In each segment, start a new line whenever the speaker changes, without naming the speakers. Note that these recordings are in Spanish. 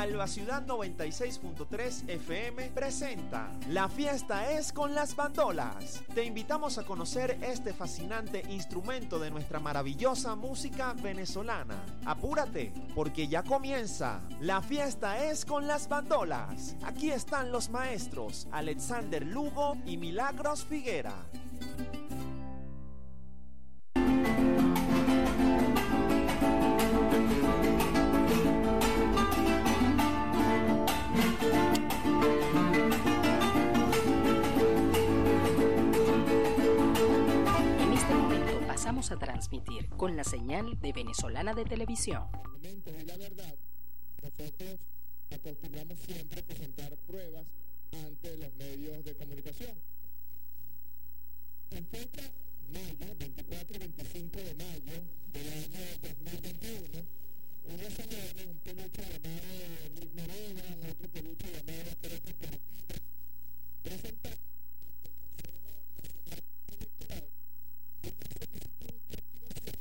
Alba Ciudad 96.3 FM presenta La fiesta es con las bandolas. Te invitamos a conocer este fascinante instrumento de nuestra maravillosa música venezolana. Apúrate, porque ya comienza. La fiesta es con las bandolas. Aquí están los maestros Alexander Lugo y Milagros Figuera.
Pasamos a transmitir con la señal de Venezolana de Televisión.
Y la verdad, nosotros acostumbramos siempre a presentar pruebas ante los medios de comunicación. En fecha mayo, 24 y 25 de mayo del año 2021, unos señores, un peluche llamado Nick Morena, otro peluche llamado Teresa Perejida, presentaron ante el Consejo Nacional Electoral una solicitud de activación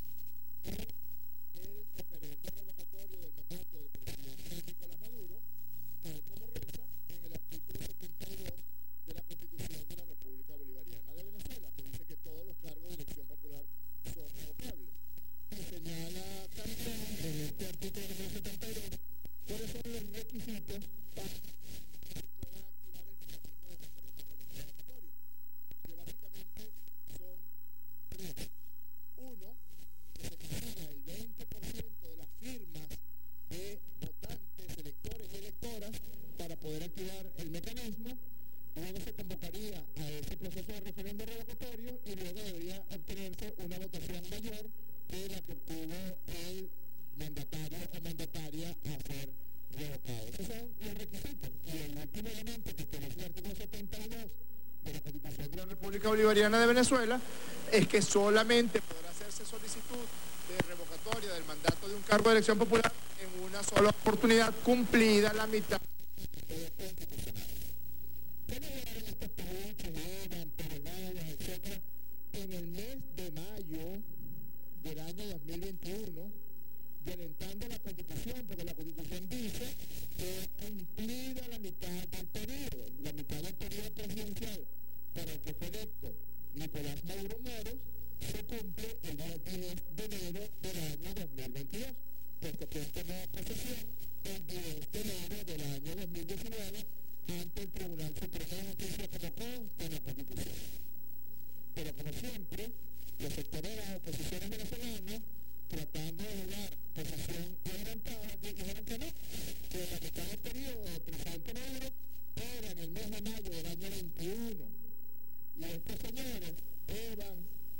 del referendo revocatorio del mandato del presidente Nicolás Maduro, tal como reza en el artículo 72 de la Constitución de la República Bolivariana de Venezuela, que dice que todos los cargos de elección popular son revocables. Y señala también en este artículo 72 cuáles son los requisitos para que se pueda activar el mecanismo de referendo revocatorio, que básicamente son tres. Uno, que se consiga el 20% de las firmas de votantes, electores y electoras para poder activar el mecanismo. Luego se convocaría a ese proceso de referendo revocatorio y luego debería obtenerse una votación mayor que la que obtuvo el mandatario o mandataria a ser revocado. Esos son los requisitos. Y el último elemento que establece el artículo 72 de la Constitución de la República Bolivariana de Venezuela es que solamente podrá hacerse solicitud de revocatoria del mandato de un cargo de elección popular en una sola oportunidad, cumplida la mitad de los constitucionales. ¿Qué lograron estos peluches, Evan, Perejida, etcétera, en el mes de mayo del año 2021, violentando la Constitución? Porque la Constitución dice que cumplida la mitad del periodo presidencial para el que fue electo Nicolás Maduro Moros, se cumple el día 10 de enero del año 2022, puesto que tomó posesión el 10 de enero del año 2019 ante el Tribunal Supremo de Justicia como consta en la Constitución. Pero como siempre, los sectores de las oposiciones venezolanas, tratando de jugar posición adelantada, dijeron que no, que la mitad del periodo del presidente Maduro era en el mes de mayo del año 21. Y estos señores, Evan,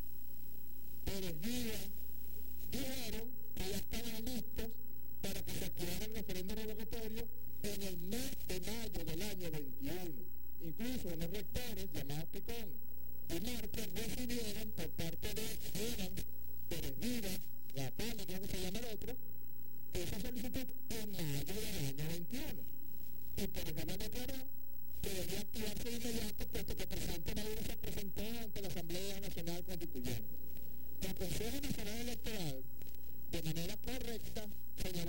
Perejida, dijeron que ya estaban listos para que se activara el referendo revocatorio en el mes de mayo del año 21. Incluso unos rectores llamados Picón y Márquez recibieron por parte de Evan, Perejida, Rapani, creo que se llama el otro, esa solicitud en mayo del año 21. Y Perejida declaró que debía activarse de inmediato, puesto que el presidente Maduro se presentó ante la Asamblea Nacional Constituyente. El Consejo Nacional Electoral, de manera correcta, señaló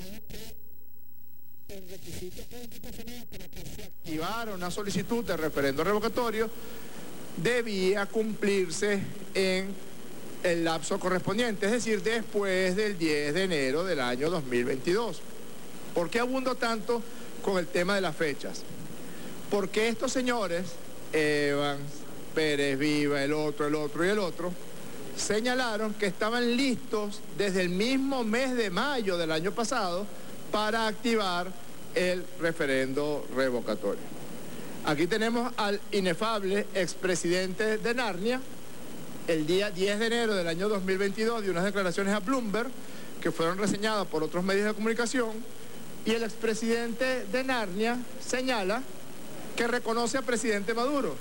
que el requisito constitucional para que se activara una solicitud de referendo revocatorio debía cumplirse en el lapso correspondiente, es decir, después del 10 de enero del año 2022. ¿Por qué abundo tanto con el tema de las fechas? Porque estos señores, Evans, Pérez Viva, el otro, señalaron que estaban listos desde el mismo mes de mayo del año pasado para activar el referendo revocatorio. Aquí tenemos al inefable expresidente de Narnia, el día 10 de enero del año 2022, de unas declaraciones a Bloomberg que fueron reseñadas por otros medios de comunicación, y el expresidente de Narnia señala que reconoce al presidente Maduro.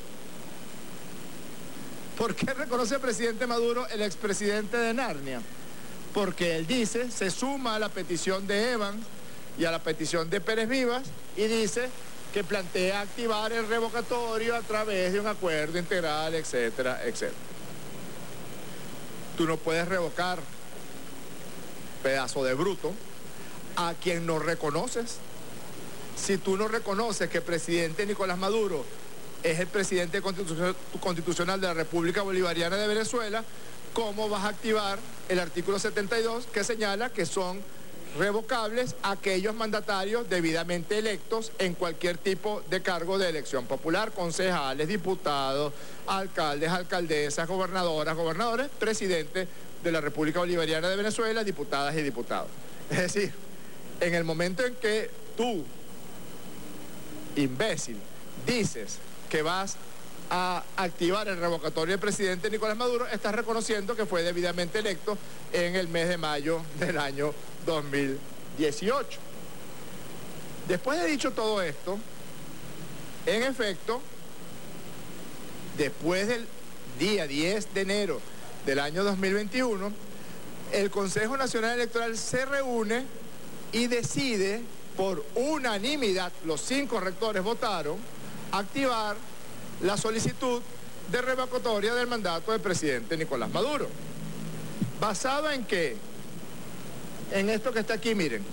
¿Por qué reconoce al presidente Maduro el expresidente de Narnia? Porque él dice, se suma a la petición de Evans y a la petición de Pérez Vivas y dice que plantea activar el revocatorio a través de un acuerdo integral, etcétera, etcétera. Tú no puedes revocar, pedazo de bruto, a quien no reconoces.
si tú no reconoces que el presidente Nicolás Maduro es el presidente constitucional de la República Bolivariana de Venezuela, ¿cómo vas a activar el artículo 72 que señala que son revocables aquellos mandatarios debidamente electos en cualquier tipo de cargo de elección popular, concejales, diputados, alcaldes, alcaldesas, gobernadoras, gobernadores, presidente de la República Bolivariana de Venezuela, diputadas y diputados? Es decir, en el momento en que tú, imbécil, dices que vas a activar el revocatorio del presidente Nicolás Maduro, estás reconociendo que fue debidamente electo en el mes de mayo del año 2018. Después de dicho todo esto, en efecto, después del día 10 de enero del año 2021, el Consejo Nacional Electoral se reúne y decide por unanimidad, los 5 rectores votaron, activar la solicitud de revocatoria del mandato del presidente Nicolás Maduro. ¿Basado en qué? En esto que está aquí, miren.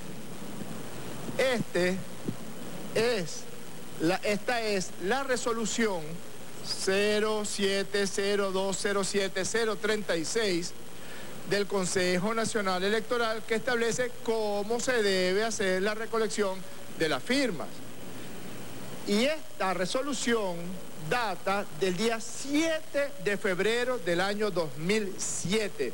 Esta es la resolución 070207-036 del Consejo Nacional Electoral, que establece cómo se debe hacer la recolección de las firmas. Y esta resolución data del día 7 de febrero del año 2007.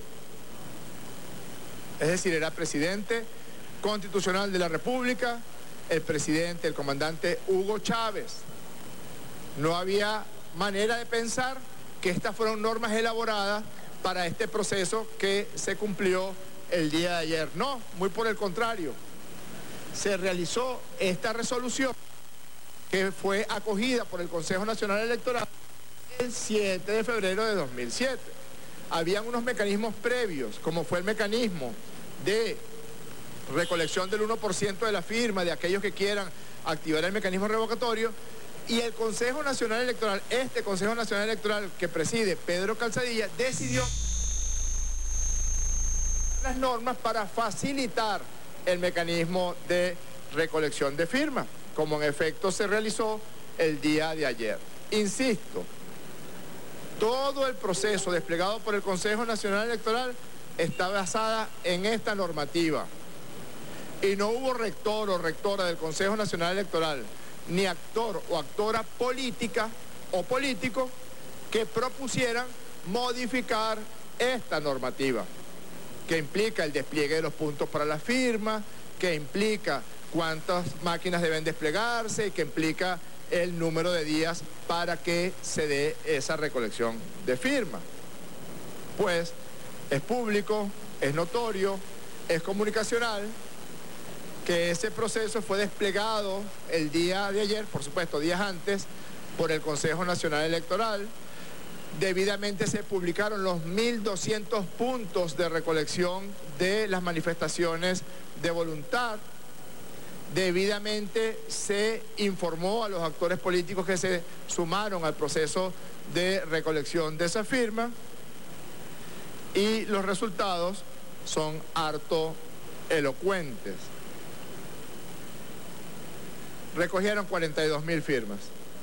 Es decir, era presidente constitucional de la República, el presidente, el comandante Hugo Chávez. No había manera de pensar que estas fueron normas elaboradas para este proceso que se cumplió el día de ayer. No, muy por el contrario. Se realizó esta resolución que fue acogida por el Consejo Nacional Electoral el 7 de febrero de 2007. Habían unos mecanismos previos, como fue el mecanismo de recolección del 1% de la firma de aquellos que quieran activar el mecanismo revocatorio, y el Consejo Nacional Electoral, este Consejo Nacional Electoral que preside Pedro Calzadilla, decidió las normas para facilitar el mecanismo de recolección de firmas, como en efecto se realizó el día de ayer. Insisto, todo el proceso desplegado por el Consejo Nacional Electoral está basada en esta normativa. Y no hubo rector o rectora del Consejo Nacional Electoral, ni actor o actora política o político que propusieran modificar esta normativa, que implica el despliegue de los puntos para la firma, que implica cuántas máquinas deben desplegarse y que implica el número de días para que se dé esa recolección de firmas. Pues es público, es notorio, es comunicacional que ese proceso fue desplegado el día de ayer, por supuesto días antes, por el Consejo Nacional Electoral. Debidamente se publicaron los 1.200 puntos de recolección de las manifestaciones de voluntad. Debidamente se informó a los actores políticos que se sumaron al proceso de recolección de esa firma, y los resultados son harto elocuentes. Recogieron 42.000 firmas.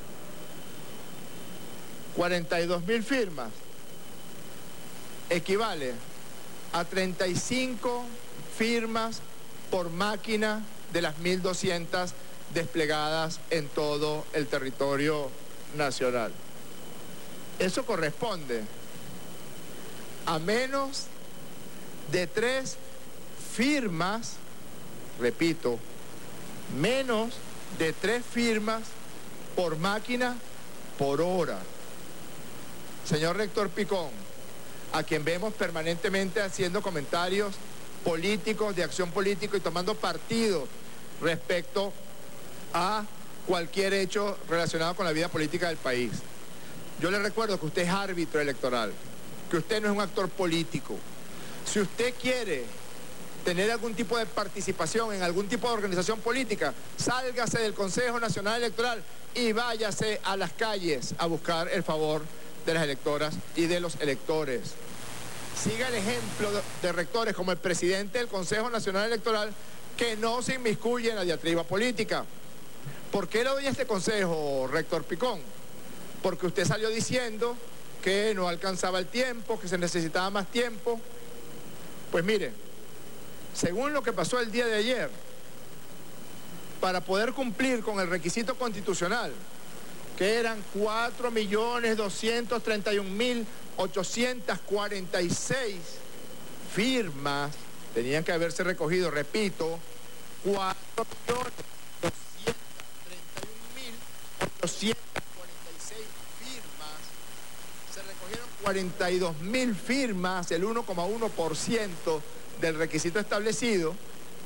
42.000 firmas equivale a 35 firmas por máquina de las 1.200 desplegadas en todo el territorio nacional. Eso corresponde a menos de 3 firmas, repito, menos de 3 firmas por máquina por hora. Señor rector Picón, a quien vemos permanentemente haciendo comentarios políticos, de acción política y tomando partido respecto a cualquier hecho relacionado con la vida política del país. Yo le recuerdo que usted es árbitro electoral, que usted no es un actor político. Si usted quiere tener algún tipo de participación en algún tipo de organización política, sálgase del Consejo Nacional Electoral y váyase a las calles a buscar el favor de las electoras y de los electores. Siga el ejemplo de rectores como el presidente del Consejo Nacional Electoral, que no se inmiscuye en la diatriba política, ¿Por qué le doy este consejo, rector Picón? Porque usted salió diciendo que no alcanzaba el tiempo, que se necesitaba más tiempo. Pues mire, según lo que pasó el día de ayer, para poder cumplir con el requisito constitucional, que eran 4.231.846 firmas, tenían que haberse recogido, repito, 4.231.846 firmas, se recogieron 42.000 firmas, el 1,1% del requisito establecido.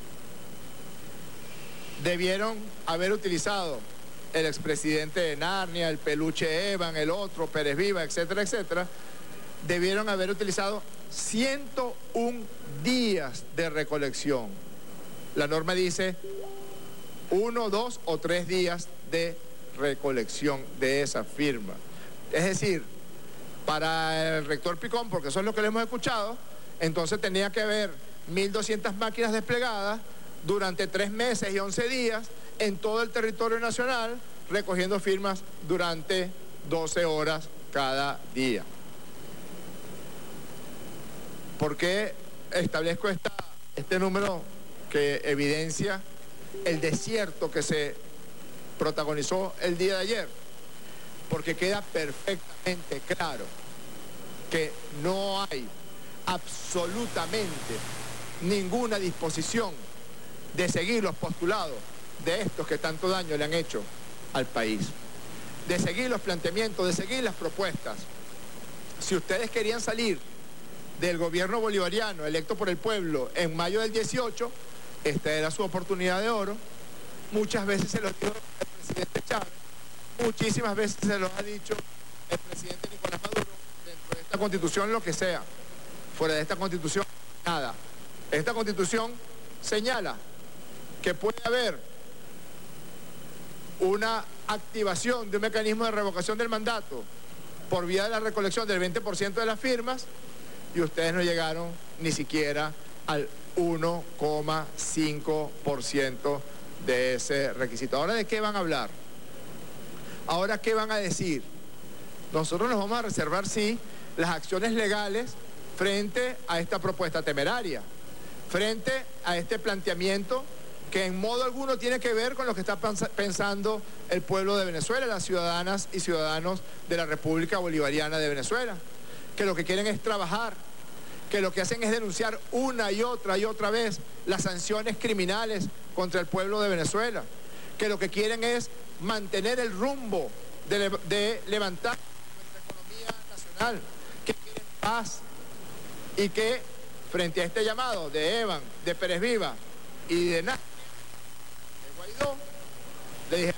Debieron haber utilizado el expresidente de Narnia, el peluche Evan, el otro, Pérez Viva, etcétera, etcétera. Debieron haber utilizado 101 días de recolección. La norma dice 1, 2 o 3 días de recolección de esa firma. Es decir, para el rector Picón, porque eso es lo que le hemos escuchado, entonces tenía que haber 1.200 máquinas desplegadas durante 3 meses y 11 días en todo el territorio nacional, recogiendo firmas durante 12 horas cada día. ¿Por qué establezco este número que evidencia el desierto que se protagonizó el día de ayer? Porque queda perfectamente claro que no hay absolutamente ninguna disposición de seguir los postulados de estos que tanto daño le han hecho al país, de seguir los planteamientos, de seguir las propuestas. Si ustedes querían salir del gobierno bolivariano electo por el pueblo en mayo del 18, esta era su oportunidad de oro. Muchas veces se lo dio el presidente Chávez, muchísimas veces se lo ha dicho el presidente Nicolás Maduro, dentro de esta constitución lo que sea, fuera de esta constitución nada. Esta constitución señala que puede haber una activación de un mecanismo de revocación del mandato por vía de la recolección del 20% de las firmas, y ustedes no llegaron ni siquiera al 1,5% de ese requisito. ¿Ahora de qué van a hablar? ¿Ahora qué van a decir? Nosotros nos vamos a reservar, sí, las acciones legales frente a esta propuesta temeraria, frente a este planteamiento que en modo alguno tiene que ver con lo que está pensando el pueblo de Venezuela, las ciudadanas y ciudadanos de la República Bolivariana de Venezuela, que lo que quieren es trabajar, que lo que hacen es denunciar una y otra vez las sanciones criminales contra el pueblo de Venezuela, que lo que quieren es mantener el rumbo de levantar nuestra economía nacional, que quieren paz y que frente a este llamado de Evan, de Pérez Viva y de Narnia, de Guaidó, le dije,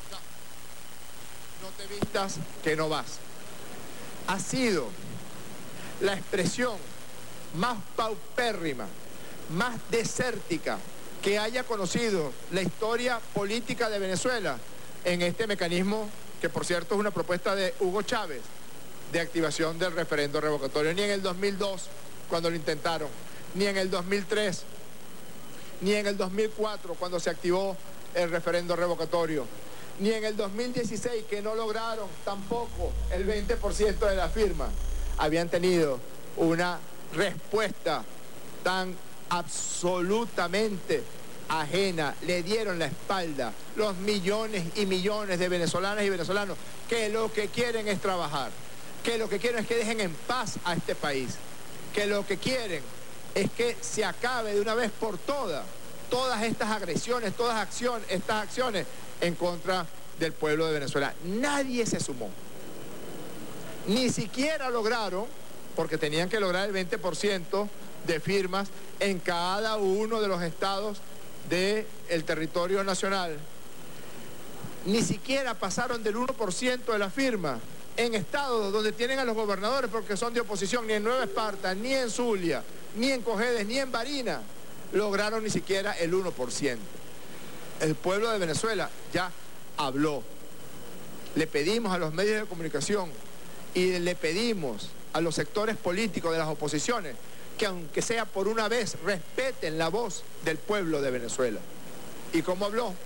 no te vistas que no vas. Ha sido la expresión más paupérrima, más desértica que haya conocido la historia política de Venezuela en este mecanismo, que por cierto es una propuesta de Hugo Chávez, de activación del referendo revocatorio. Ni en el 2002, cuando lo intentaron, ni en el 2003, ni en el 2004, cuando se activó el referendo revocatorio, ni en el 2016, que no lograron tampoco el 20% de la firma, habían tenido una respuesta tan absolutamente ajena. Le dieron la espalda los millones y millones de venezolanas y venezolanos que lo que quieren es trabajar, que lo que quieren es que dejen en paz a este país, que lo que quieren es que se acabe de una vez por todas estas agresiones, estas acciones en contra del pueblo de Venezuela. Nadie se sumó, ni siquiera lograron, porque tenían que lograr el 20% de firmas en cada uno de los estados del territorio nacional. Ni siquiera pasaron del 1% de la firma en estados donde tienen a los gobernadores porque son de oposición. Ni en Nueva Esparta, ni en Zulia, ni en Cojedes, ni en Barinas lograron ni siquiera el 1%. El pueblo de Venezuela ya habló. Le pedimos a los medios de comunicación y le pedimos a los sectores políticos de las oposiciones que, aunque sea por una vez, respeten la voz del pueblo de Venezuela. ¿Y cómo habló?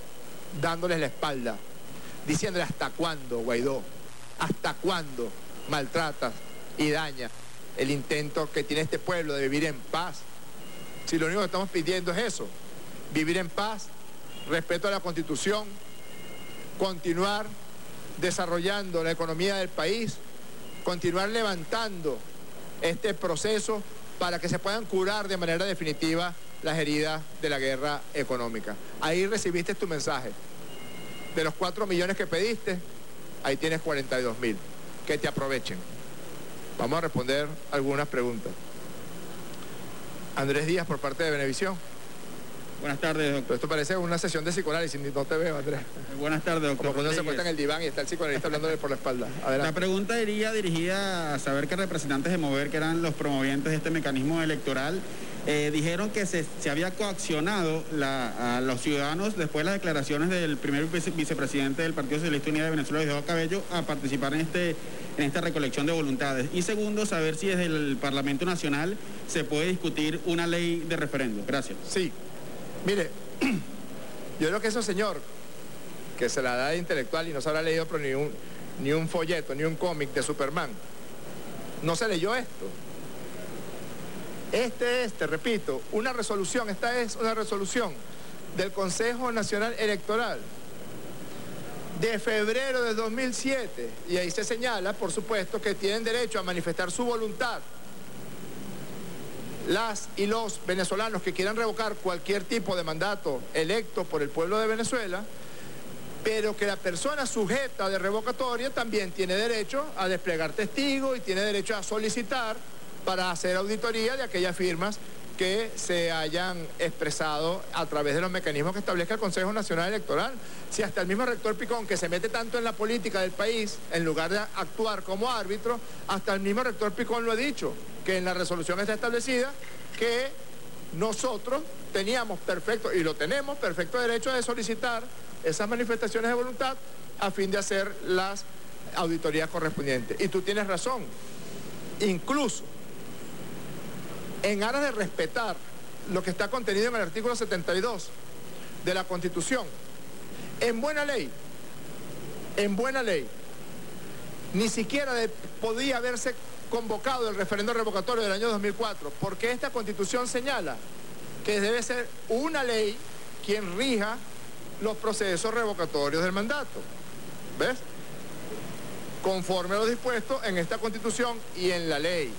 dándoles la espalda, diciéndole hasta cuándo, Guaidó, hasta cuándo maltratas y dañas el intento que tiene este pueblo de vivir en paz. Si lo único que estamos pidiendo es eso, vivir en paz, respeto a la Constitución, continuar desarrollando la economía del país, continuar levantando este proceso para que se puedan curar de manera definitiva las heridas de la guerra económica. Ahí recibiste tu mensaje. De los 4 millones que pediste, ahí tienes 42.000. Que te aprovechen. Vamos a responder algunas preguntas. Andrés Díaz, por parte de Venevisión.
Buenas tardes, doctor.
Esto parece una sesión de psicoanálisis, no te veo, Andrés.
Buenas tardes, doctor.
Como cuando se acuesta en el diván y está el psicoanalista hablándole por la espalda. Adelante.
La pregunta iría dirigida a saber que representantes de Mover, que eran los promovientes de este mecanismo electoral, dijeron que se había coaccionado a los ciudadanos después de las declaraciones del primer vicepresidente del Partido Socialista Unido de Venezuela, Diosdado Cabello, a participar en esta recolección de voluntades. Y segundo, saber si desde el Parlamento Nacional se puede discutir una ley de referendo. Gracias.
Sí. Mire, yo creo que ese señor, que se la da de intelectual y no se habrá leído pero ni un folleto, ni un cómic de Superman, no se leyó esto. Te repito, una resolución, esta es una resolución del Consejo Nacional Electoral de febrero de 2007, y ahí se señala, por supuesto, que tienen derecho a manifestar su voluntad las y los venezolanos que quieran revocar cualquier tipo de mandato electo por el pueblo de Venezuela, pero que la persona sujeta de revocatoria también tiene derecho a desplegar testigos y tiene derecho a solicitar para hacer auditoría de aquellas firmas que se hayan expresado a través de los mecanismos que establezca el Consejo Nacional Electoral. Si hasta el mismo rector Picón, que se mete tanto en la política del país, en lugar de actuar como árbitro, hasta el mismo rector Picón lo ha dicho, que en la resolución está establecida que nosotros teníamos perfecto, y lo tenemos, perfecto derecho de solicitar esas manifestaciones de voluntad a fin de hacer las auditorías correspondientes. Y tú tienes razón, incluso en aras de respetar lo que está contenido en el artículo 72 de la Constitución, en buena ley, ni siquiera podía haberse convocado el referendo revocatorio del año 2004, porque esta Constitución señala que debe ser una ley quien rija los procesos revocatorios del mandato. ¿Ves? Conforme a lo dispuesto en esta Constitución y en la ley.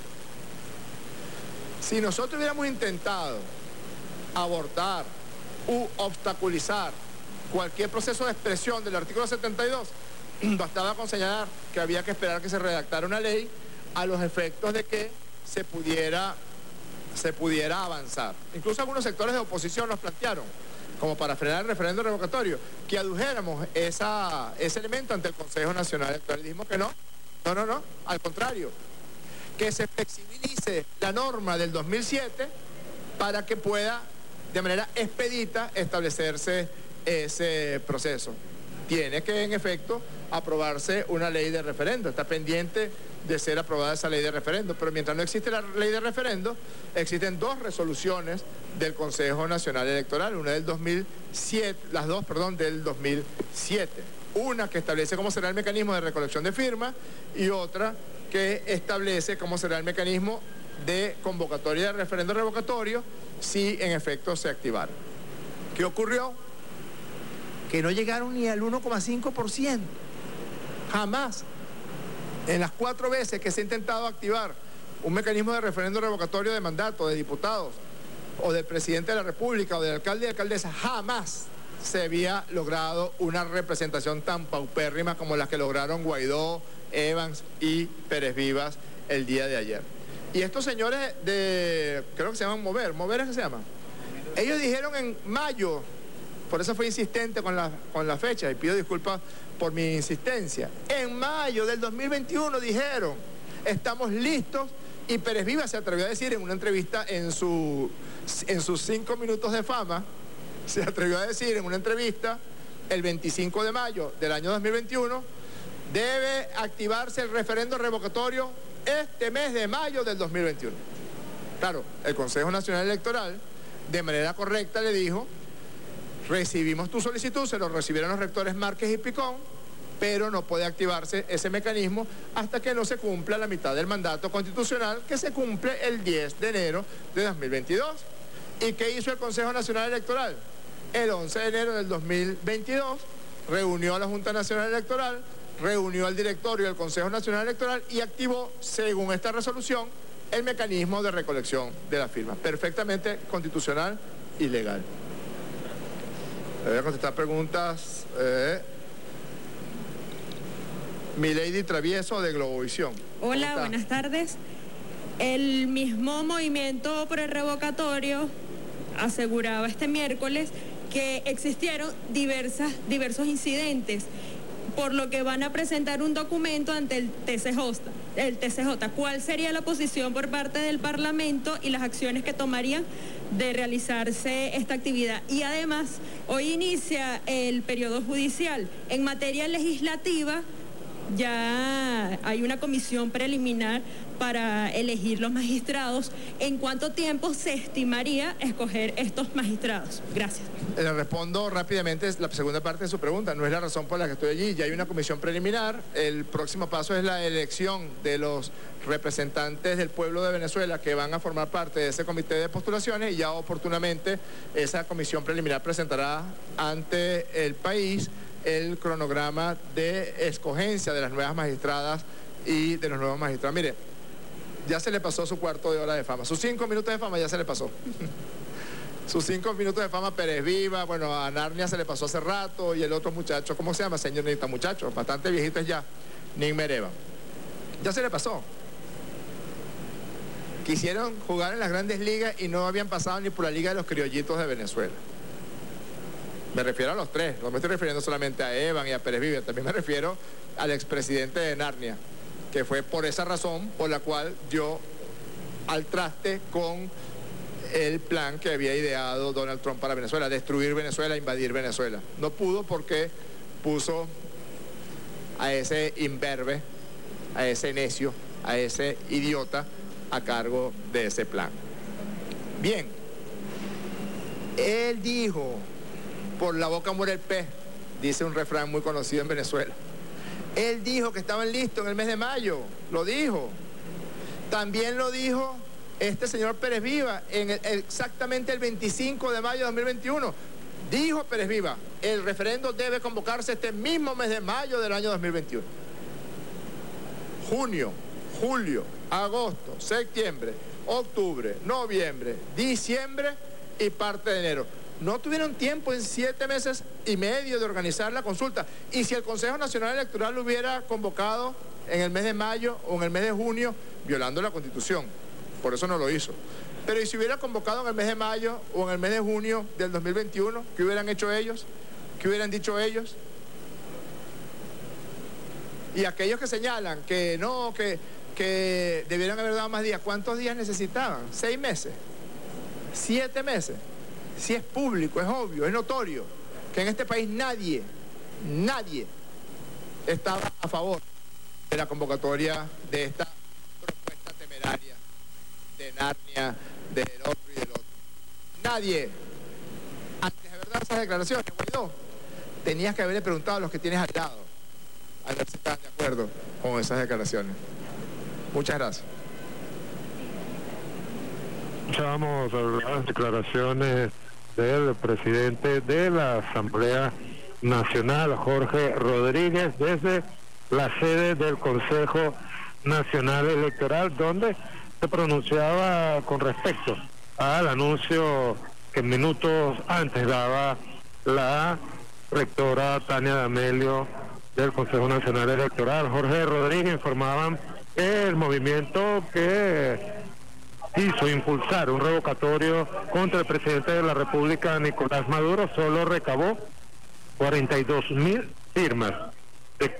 Si nosotros hubiéramos intentado abortar u obstaculizar cualquier proceso de expresión del artículo 72, bastaba con señalar que había que esperar que se redactara una ley a los efectos de que se pudiera avanzar. Incluso algunos sectores de oposición nos plantearon, como para frenar el referendo revocatorio, que adujéramos ese elemento ante el Consejo Nacional Electoral. Dijimos que no, al contrario, que se flexibilice la norma del 2007 para que pueda de manera expedita establecerse ese proceso. Tiene que, en efecto, aprobarse una ley de referendo. Está pendiente de ser aprobada esa ley de referendo, pero mientras no existe la ley de referendo, existen dos resoluciones del Consejo Nacional Electoral, una del 2007, las dos, perdón, del 2007. Una que establece cómo será el mecanismo de recolección de firmas y otra que establece cómo será el mecanismo de convocatoria de referendo revocatorio si en efecto se activara. ¿Qué ocurrió? Que no llegaron ni al 1,5%. Jamás. En las 4 veces que se ha intentado activar un mecanismo de referendo revocatorio de mandato de diputados o del presidente de la República o del alcalde y alcaldesa, jamás se había logrado una representación tan paupérrima como la que lograron Guaidó, Evans y Pérez Vivas el día de ayer. Y estos señores creo que se llaman Mover es que se llama. Ellos dijeron en mayo, por eso fue insistente con la fecha y pido disculpas por mi insistencia. En mayo del 2021 dijeron, estamos listos, y Pérez Vivas se atrevió a decir en una entrevista en sus 5 minutos de fama, se atrevió a decir en una entrevista el 25 de mayo del año 2021, debe activarse el referendo revocatorio este mes de mayo del 2021. Claro, el Consejo Nacional Electoral, de manera correcta, le dijo, Recibimos tu solicitud, se lo recibieron los rectores Márquez y Picón, pero no puede activarse ese mecanismo hasta que no se cumpla la mitad del mandato constitucional, que se cumple el 10 de enero de 2022. ¿Y qué hizo el Consejo Nacional Electoral? El 11 de enero del 2022 reunió a la Junta Nacional Electoral, reunió al directorio del Consejo Nacional Electoral y activó, según esta resolución, el mecanismo de recolección de las firmas. Perfectamente constitucional y legal. Voy a contestar preguntas. Milady Travieso, de Globovisión.
Hola, buenas tardes. El mismo movimiento por el revocatorio aseguraba este miércoles que existieron diversos incidentes, por lo que van a presentar un documento ante el TCJ. ¿Cuál sería la posición por parte del Parlamento y las acciones que tomarían de realizarse esta actividad? Y además, hoy inicia el periodo judicial. En materia legislativa, ya hay una comisión preliminar para elegir los magistrados. ¿En cuánto tiempo se estimaría escoger estos magistrados? Gracias.
Le respondo rápidamente la segunda parte de su pregunta. No es la razón por la que estoy allí. Ya hay una comisión preliminar. El próximo paso es la elección de los representantes del pueblo de Venezuela que van a formar parte de ese comité de postulaciones, y ya oportunamente esa comisión preliminar presentará ante el país el cronograma de escogencia de las nuevas magistradas y de los nuevos magistrados. Mire, ya se le pasó su cuarto de hora de fama, sus 5 minutos de fama ya se le pasó. Sus 5 minutos de fama, Pérez Viva, bueno, a Narnia se le pasó hace rato, y el otro muchacho, ¿cómo se llama, señorita? Muchacho, bastante viejitos ya, Nin Mereva. Ya se le pasó. Quisieron jugar en las grandes ligas y no habían pasado ni por la Liga de los Criollitos de Venezuela. Me refiero a los tres, no me estoy refiriendo solamente a Evan y a Pérez Viva, también me refiero al expresidente de Narnia, que fue por esa razón por la cual dio al traste con el plan que había ideado Donald Trump para Venezuela, destruir Venezuela, invadir Venezuela. No pudo porque puso a ese imberbe, a ese necio, a ese idiota a cargo de ese plan. Bien, él dijo: por la boca muere el pez, dice un refrán muy conocido en Venezuela. Él dijo que estaban listos en el mes de mayo, lo dijo. También lo dijo este señor Pérez Viva exactamente el 25 de mayo de 2021. Dijo Pérez Viva: el referendo debe convocarse este mismo mes de mayo del año 2021. Junio, julio, agosto, septiembre, octubre, noviembre, diciembre y parte de enero. No tuvieron tiempo en 7 meses y medio de organizar la consulta. Y si el Consejo Nacional Electoral lo hubiera convocado en el mes de mayo o en el mes de junio, violando la Constitución, por eso no lo hizo. Pero ¿y si hubiera convocado en el mes de mayo o en el mes de junio del 2021? ¿Qué hubieran hecho ellos? ¿Qué hubieran dicho ellos? Y aquellos que señalan que no, que debieran haber dado más días, ¿cuántos días necesitaban? 6 meses, 7 meses. Si es público, es obvio, es notorio que en este país nadie estaba a favor de la convocatoria de esta propuesta temeraria de Narnia, del otro y del otro. Nadie. Antes de verdad esas declaraciones, Guaidó, tenías que haberle preguntado a los que tienes al lado a ver si estaban de acuerdo con esas declaraciones. Muchas gracias.
Escuchamos las declaraciones del presidente de la Asamblea Nacional, Jorge Rodríguez, desde la sede del Consejo Nacional Electoral, donde se pronunciaba con respecto al anuncio que minutos antes daba la rectora Tania D'Amelio del Consejo Nacional Electoral. Jorge Rodríguez informaban que el movimiento que hizo impulsar un revocatorio contra el presidente de la República, Nicolás Maduro, solo recabó 42.000 firmas de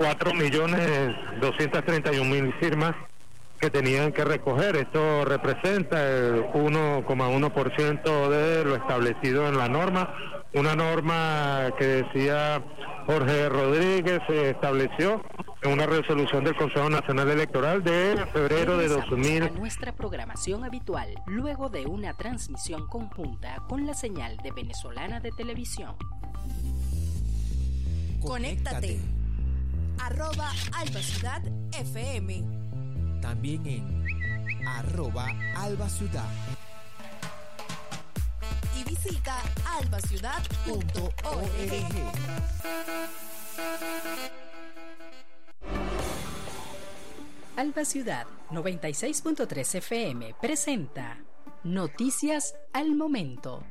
4.231.000 firmas que tenían que recoger. Esto representa el 1,1% de lo establecido en la norma, una norma que decía Jorge Rodríguez se estableció en una resolución del Consejo Nacional Electoral de febrero de 2000.
A nuestra programación habitual, luego de una transmisión conjunta con la señal de Venezolana de Televisión.
Conéctate. @AlbaCiudadFM.
También en @AlbaCiudad.
Y visita albaciudad.org.
Alba Ciudad 96.3 FM presenta Noticias al Momento.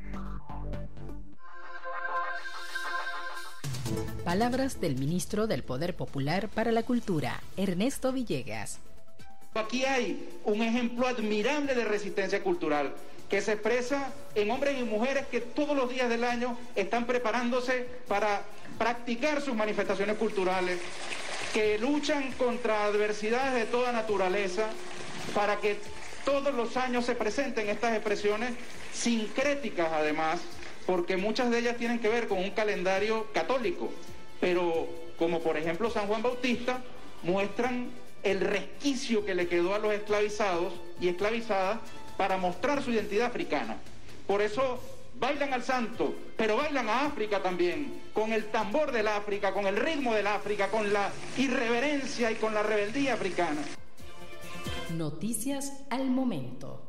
Palabras del ministro del Poder Popular para la Cultura, Ernesto Villegas.
Aquí hay un ejemplo admirable de resistencia cultural que se expresa en hombres y mujeres que todos los días del año están preparándose para practicar sus manifestaciones culturales, que luchan contra adversidades de toda naturaleza para que todos los años se presenten estas expresiones sincréticas además, porque muchas de ellas tienen que ver con un calendario católico, pero como por ejemplo San Juan Bautista, muestran el resquicio que le quedó a los esclavizados y esclavizadas para mostrar su identidad africana. Por eso bailan al santo, pero bailan a África también, con el tambor del África, con el ritmo del África, con la irreverencia y con la rebeldía africana.
Noticias al Momento.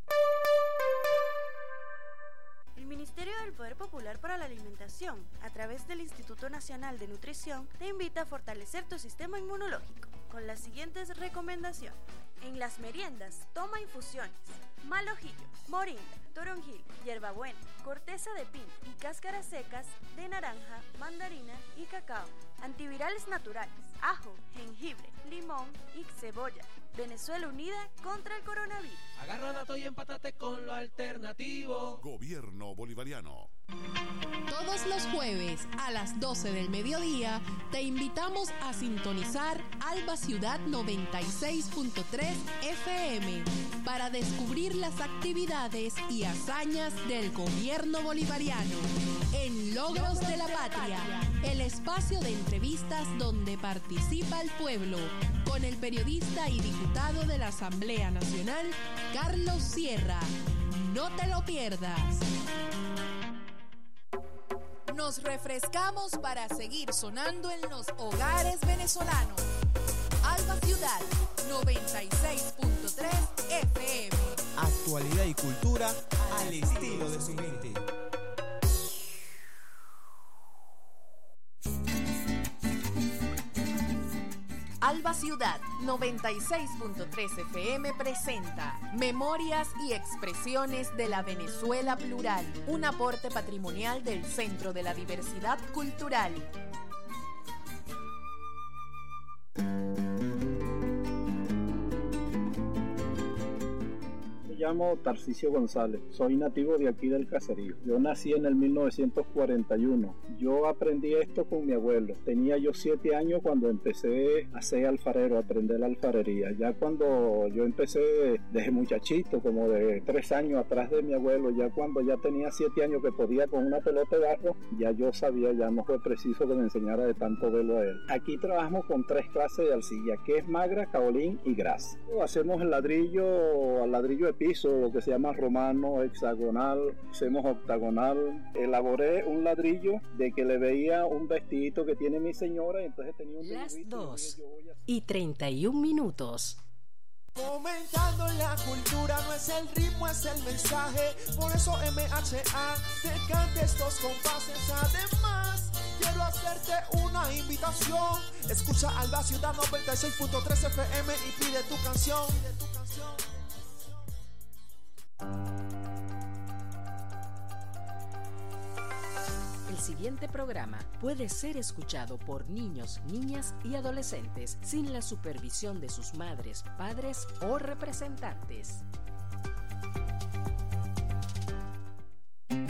El Ministerio del Poder Popular para la Alimentación, a través del Instituto Nacional de Nutrición, te invita a fortalecer tu sistema inmunológico con las siguientes recomendaciones. En las meriendas, toma infusiones: malojillo, moringa, toronjil, hierbabuena, corteza de pino y cáscaras secas de naranja, mandarina y cacao. Antivirales naturales: ajo, jengibre, limón y cebolla. Venezuela unida contra el coronavirus.
Agarra dato y empátate con lo alternativo.
Gobierno bolivariano.
Todos los jueves a las 12 del mediodía te invitamos a sintonizar Alba Ciudad 96.3 FM para descubrir las actividades y hazañas del gobierno bolivariano en Logros de la Patria, el espacio de entrevistas donde participa el pueblo, con el periodista y diputado de la Asamblea Nacional, Carlos Sierra. No te lo pierdas. Nos refrescamos para seguir sonando en los hogares venezolanos. Alba Ciudad 96.3 FM.
Actualidad y cultura al estilo de su mente.
Alba Ciudad 96.3 FM presenta Memorias y expresiones de la Venezuela plural, un aporte patrimonial del Centro de la Diversidad Cultural.
Me llamo Tarcisio González, soy nativo de aquí del caserío. Yo nací en el 1941. Yo aprendí esto con mi abuelo. Tenía yo 7 años cuando empecé a ser alfarero, a aprender la alfarería. Ya cuando yo empecé desde muchachito, como de 3 años atrás de mi abuelo, ya cuando ya tenía 7 años que podía con una pelota de barro, ya yo sabía, ya no fue preciso que me enseñara de tanto verlo a él. Aquí trabajamos con 3 clases de arcilla, que es magra, caolín y grasa. Hacemos el ladrillo, al ladrillo de piso, lo que se llama romano, hexagonal, hacemos octagonal. Elaboré un ladrillo de que le veía un vestidito que tiene mi señora, y entonces tenía un
Las 2:31.
Fomentando la cultura, no es el ritmo, es el mensaje. Por eso MHA te canta estos compases. Además, quiero hacerte una invitación. Escucha Alba Ciudad 96.3 FM y pide tu canción.
El siguiente programa puede ser escuchado por niños, niñas y adolescentes sin la supervisión de sus madres, padres o representantes.